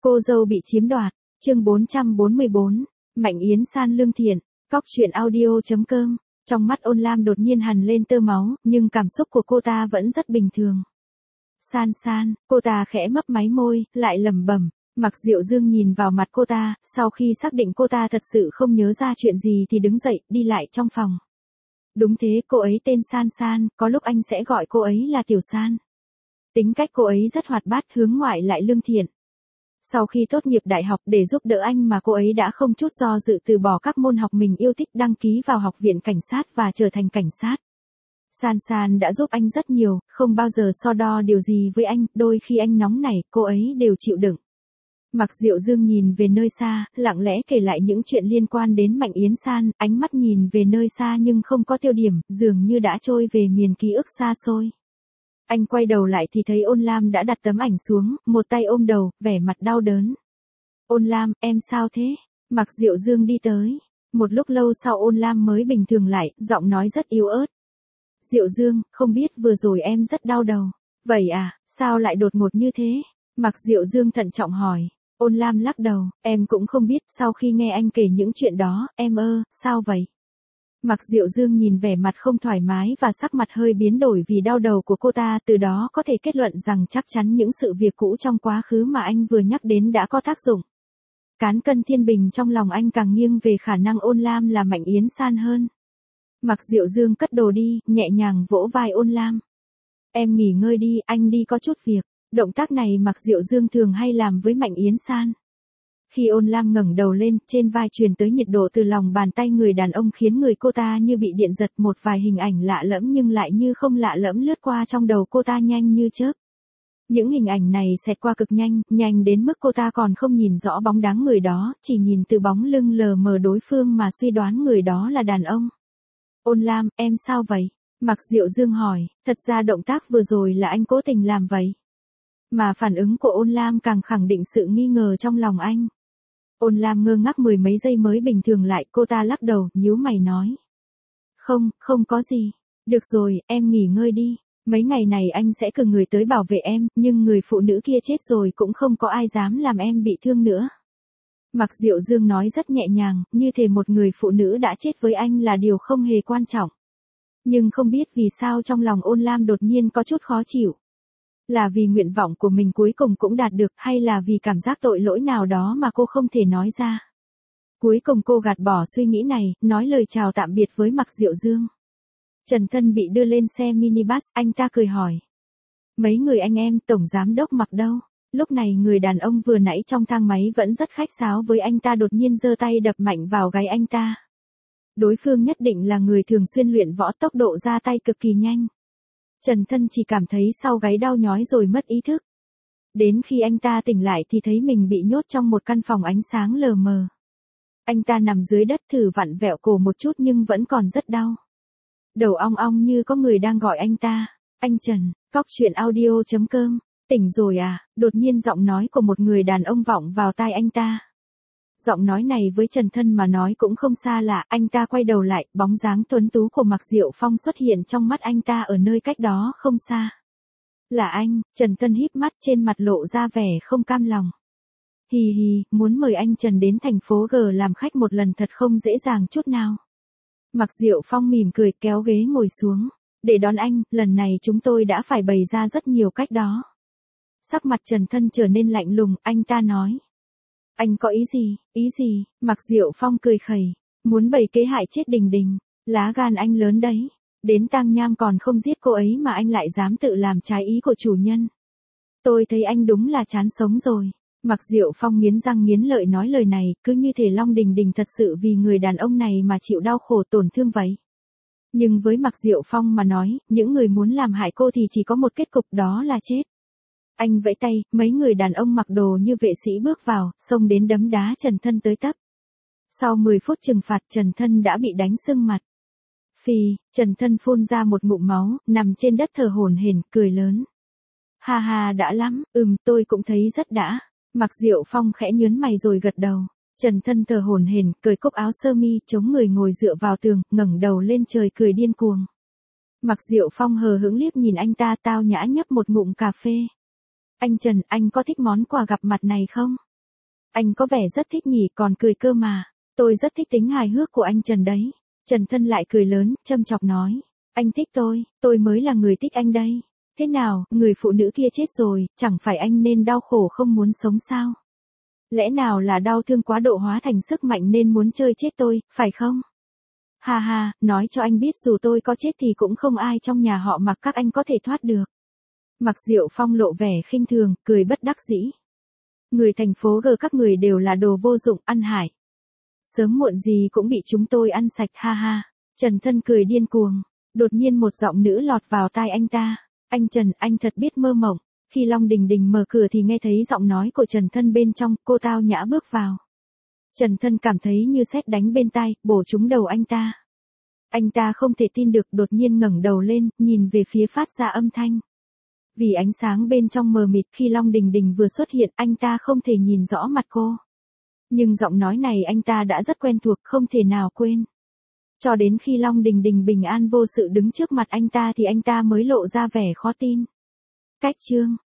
Cô dâu bị chiếm đoạt, chương 444, Mạnh Yến San lương thiện, cóc truyện audio.com. Trong mắt Ôn Lam đột nhiên hằn lên tơ máu, nhưng cảm xúc của cô ta vẫn rất bình thường. San San, cô ta khẽ mấp máy môi, lại lẩm bẩm. Mặc Diệu Dương nhìn vào mặt cô ta, sau khi xác định cô ta thật sự không nhớ ra chuyện gì thì đứng dậy, đi lại trong phòng. Đúng thế, cô ấy tên San San, có lúc anh sẽ gọi cô ấy là Tiểu San. Tính cách cô ấy rất hoạt bát, hướng ngoại lại lương thiện. Sau khi tốt nghiệp đại học để giúp đỡ anh mà cô ấy đã không chút do dự từ bỏ các môn học mình yêu thích, đăng ký vào học viện cảnh sát và trở thành cảnh sát. San San đã giúp anh rất nhiều, không bao giờ so đo điều gì với anh, đôi khi anh nóng nảy, cô ấy đều chịu đựng. Mặc Diệu Dương nhìn về nơi xa, lặng lẽ kể lại những chuyện liên quan đến Mạnh Yến San, ánh mắt nhìn về nơi xa nhưng không có tiêu điểm, dường như đã trôi về miền ký ức xa xôi. Anh quay đầu lại thì thấy Ôn Lam đã đặt tấm ảnh xuống, một tay ôm đầu, vẻ mặt đau đớn. Ôn Lam, em sao thế? Mặc Diệu Dương đi tới. Một lúc lâu sau Ôn Lam mới bình thường lại, giọng nói rất yếu ớt. Diệu Dương, không biết vừa rồi em rất đau đầu. Vậy à, sao lại đột ngột như thế? Mặc Diệu Dương thận trọng hỏi. Ôn Lam lắc đầu, em cũng không biết, sau khi nghe anh kể những chuyện đó, em sao vậy? Mặc Diệu Dương nhìn vẻ mặt không thoải mái và sắc mặt hơi biến đổi vì đau đầu của cô ta, từ đó có thể kết luận rằng chắc chắn những sự việc cũ trong quá khứ mà anh vừa nhắc đến đã có tác dụng. Cán cân thiên bình trong lòng anh càng nghiêng về khả năng Ôn Lam là Mạnh Yến San hơn. Mặc Diệu Dương cất đồ đi, nhẹ nhàng vỗ vai Ôn Lam. Em nghỉ ngơi đi, anh đi có chút việc. Động tác này Mặc Diệu Dương thường hay làm với Mạnh Yến San. Khi Ôn Lam ngẩng đầu lên, trên vai truyền tới nhiệt độ từ lòng bàn tay người đàn ông khiến người cô ta như bị điện giật, một vài hình ảnh lạ lẫm nhưng lại như không lạ lẫm lướt qua trong đầu cô ta nhanh như chớp. Những hình ảnh này xẹt qua cực nhanh, nhanh đến mức cô ta còn không nhìn rõ bóng dáng người đó, chỉ nhìn từ bóng lưng lờ mờ đối phương mà suy đoán người đó là đàn ông. Ôn Lam, em sao vậy? Mặc Diệu Dương hỏi, thật ra động tác vừa rồi là anh cố tình làm vậy. Mà phản ứng của Ôn Lam càng khẳng định sự nghi ngờ trong lòng anh. Ôn Lam ngơ ngác mười mấy giây mới bình thường lại, cô ta lắc đầu, nhíu mày nói. Không có gì. Được rồi, em nghỉ ngơi đi. Mấy ngày này anh sẽ cử người tới bảo vệ em, nhưng người phụ nữ kia chết rồi cũng không có ai dám làm em bị thương nữa. Mặc Diệu Dương nói rất nhẹ nhàng, như thể một người phụ nữ đã chết với anh là điều không hề quan trọng. Nhưng không biết vì sao trong lòng Ôn Lam đột nhiên có chút khó chịu. Là vì nguyện vọng của mình cuối cùng cũng đạt được, hay là vì cảm giác tội lỗi nào đó mà cô không thể nói ra. Cuối cùng cô gạt bỏ suy nghĩ này, nói lời chào tạm biệt với Mặc Diệu Dương. Trần Thân bị đưa lên xe minibus, anh ta cười hỏi. Mấy người anh em, tổng giám đốc Mặc đâu? Lúc này người đàn ông vừa nãy trong thang máy vẫn rất khách sáo với anh ta đột nhiên giơ tay đập mạnh vào gáy anh ta. Đối phương nhất định là người thường xuyên luyện võ, tốc độ ra tay cực kỳ nhanh. Trần Thân chỉ cảm thấy sau gáy đau nhói rồi mất ý thức. Đến khi anh ta tỉnh lại thì thấy mình bị nhốt trong một căn phòng ánh sáng lờ mờ. Anh ta nằm dưới đất thử vặn vẹo cổ một chút nhưng vẫn còn rất đau. Đầu ong ong như có người đang gọi anh ta. Anh Trần, cóc truyện audio.com, tỉnh rồi à? Đột nhiên giọng nói của một người đàn ông vọng vào tai anh ta. Giọng nói này với Trần Thân mà nói cũng không xa lạ, anh ta quay đầu lại, bóng dáng tuấn tú của Mặc Diệu Phong xuất hiện trong mắt anh ta ở nơi cách đó không xa. Là anh, Trần Thân híp mắt trên mặt lộ ra vẻ không cam lòng. Hì hì, muốn mời anh Trần đến thành phố G làm khách một lần thật không dễ dàng chút nào. Mặc Diệu Phong mỉm cười kéo ghế ngồi xuống. Để đón anh, lần này chúng tôi đã phải bày ra rất nhiều cách đó. Sắc mặt Trần Thân trở nên lạnh lùng, anh ta nói. Anh có ý gì? Mặc Diệu Phong cười khẩy. Muốn bày kế hại chết Đình Đình. Lá gan anh lớn đấy. Đến tang nhang còn không giết cô ấy mà anh lại dám tự làm trái ý của chủ nhân. Tôi thấy anh đúng là chán sống rồi. Mặc Diệu Phong nghiến răng nghiến lợi nói lời này, cứ như thể Long Đình Đình thật sự vì người đàn ông này mà chịu đau khổ tổn thương vậy. Nhưng với Mặc Diệu Phong mà nói, những người muốn làm hại cô thì chỉ có một kết cục, đó là chết. Anh vẫy tay, mấy người đàn ông mặc đồ như vệ sĩ bước vào, xông đến đấm đá Trần Thân tới tấp. Sau 10 phút trừng phạt, Trần Thân đã bị đánh sưng mặt. Phì, Trần Thân phun ra một ngụm máu, nằm trên đất thở hổn hển, cười lớn. Ha ha, đã lắm, tôi cũng thấy rất đã. Mặc Diệu Phong khẽ nhớn mày rồi gật đầu. Trần Thân thở hổn hển, cởi cúc áo sơ mi, chống người ngồi dựa vào tường, ngẩng đầu lên trời cười điên cuồng. Mặc Diệu Phong hờ hững liếc nhìn anh ta, tao nhã nhấp một ngụm cà phê. Anh Trần, anh có thích món quà gặp mặt này không? Anh có vẻ rất thích nhỉ, còn cười cơ mà. Tôi rất thích tính hài hước của anh Trần đấy. Trần Thân lại cười lớn, châm chọc nói. Anh thích tôi mới là người thích anh đây. Thế nào, người phụ nữ kia chết rồi, chẳng phải anh nên đau khổ không muốn sống sao? Lẽ nào là đau thương quá độ hóa thành sức mạnh nên muốn chơi chết tôi, phải không? Ha ha, nói cho anh biết dù tôi có chết thì cũng không ai trong nhà họ Mạc các anh có thể thoát được. Mạc Diệu Phong lộ vẻ khinh thường, cười bất đắc dĩ. Người thành phố G các người đều là đồ vô dụng, ăn hại. Sớm muộn gì cũng bị chúng tôi ăn sạch, ha ha. Trần Thân cười điên cuồng. Đột nhiên một giọng nữ lọt vào tai anh ta. Anh Trần, anh thật biết mơ mộng. Khi Long Đình Đình mở cửa thì nghe thấy giọng nói của Trần Thân bên trong, cô tao nhã bước vào. Trần Thân cảm thấy như sét đánh bên tai, bổ trúng đầu anh ta. Anh ta không thể tin được, đột nhiên ngẩng đầu lên, nhìn về phía phát ra âm thanh. Vì ánh sáng bên trong mờ mịt, khi Long Đình Đình vừa xuất hiện, anh ta không thể nhìn rõ mặt cô. Nhưng giọng nói này anh ta đã rất quen thuộc, không thể nào quên. Cho đến khi Long Đình Đình bình an vô sự đứng trước mặt anh ta thì anh ta mới lộ ra vẻ khó tin. Cách chương